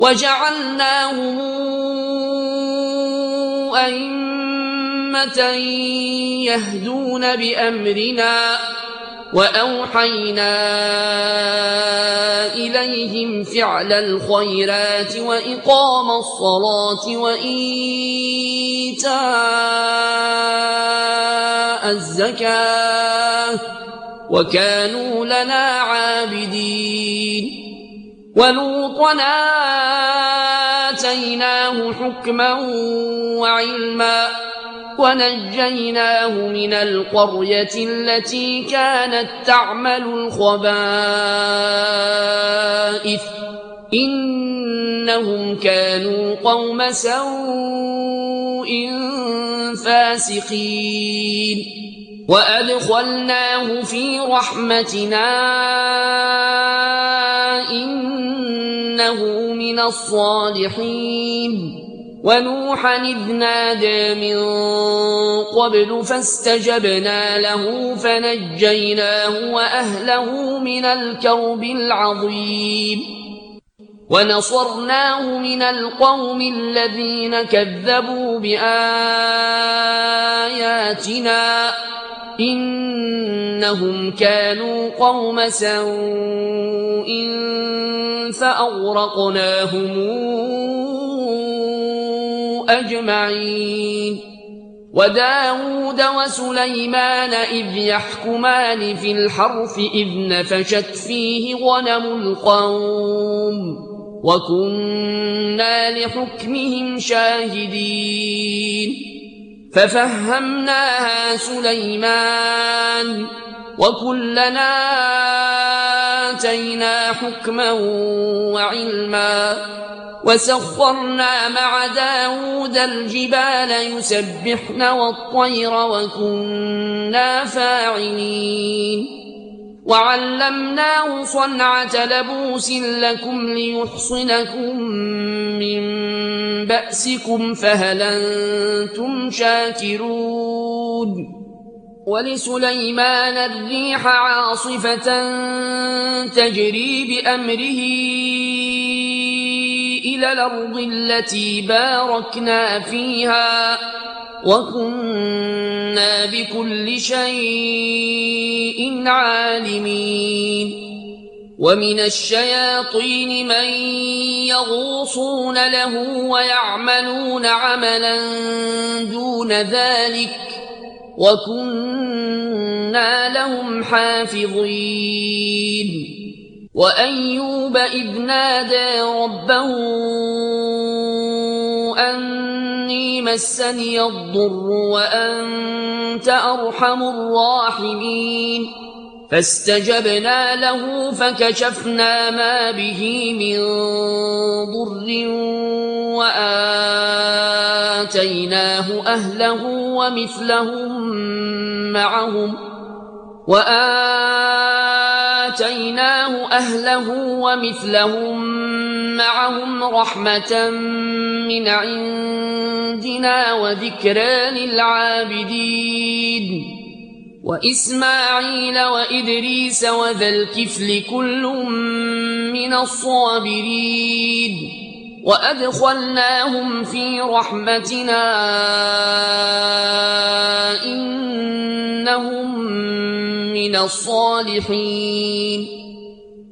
وجعلناهم أئمة يهدون بأمرنا وأوحينا إليهم فعل الخيرات وإقام الصلاة وإيتاء الزكاة وكانوا لنا عابدين ولوطا آتيناه حكما وعلما ونجيناه من القرية التي كانت تعمل الخبائث إنهم كانوا قوم سوء فاسقين وأدخلناه في رحمتنا إنه من الصالحين ونوحا إذ نادى من قبل فاستجبنا له فنجيناه وأهله من الكرب العظيم ونصرناه من القوم الذين كذبوا بآياتنا إنهم كانوا قوم سوء فأغرقناهم أجمعين وداود وسليمان إذ يحكمان في الحرث إذ نفشت فيه غنم القوم وكنا لحكمهم شاهدين ففهمناها سليمان وكلنا آتينا حكما وعلما وسخرنا مع داود الجبال يسبحن والطير وكنا فاعلين وعلمناه صنعة لبوس لكم ليحصنكم من بأسكم فهل أنتم شاكرون ولسليمان الريح عاصفة تجري بأمره إلى الأرض التي باركنا فيها وكنا بكل شيء عالمين ومن الشياطين من يغوصون له ويعملون عملا دون ذلك وكنا لهم حافظين وأيوب إذ نادى ربه أني مسني الضر وأنت أرحم الراحمين فاستجبنا له فكشفنا ما به من ضر وآتيناه أهله ومثلهم معهم رحمة من عندنا وذكرى للعابدين وإسماعيل وإدريس وذا الكفل كل من الصابرين وأدخلناهم في رحمتنا إنهم من الصالحين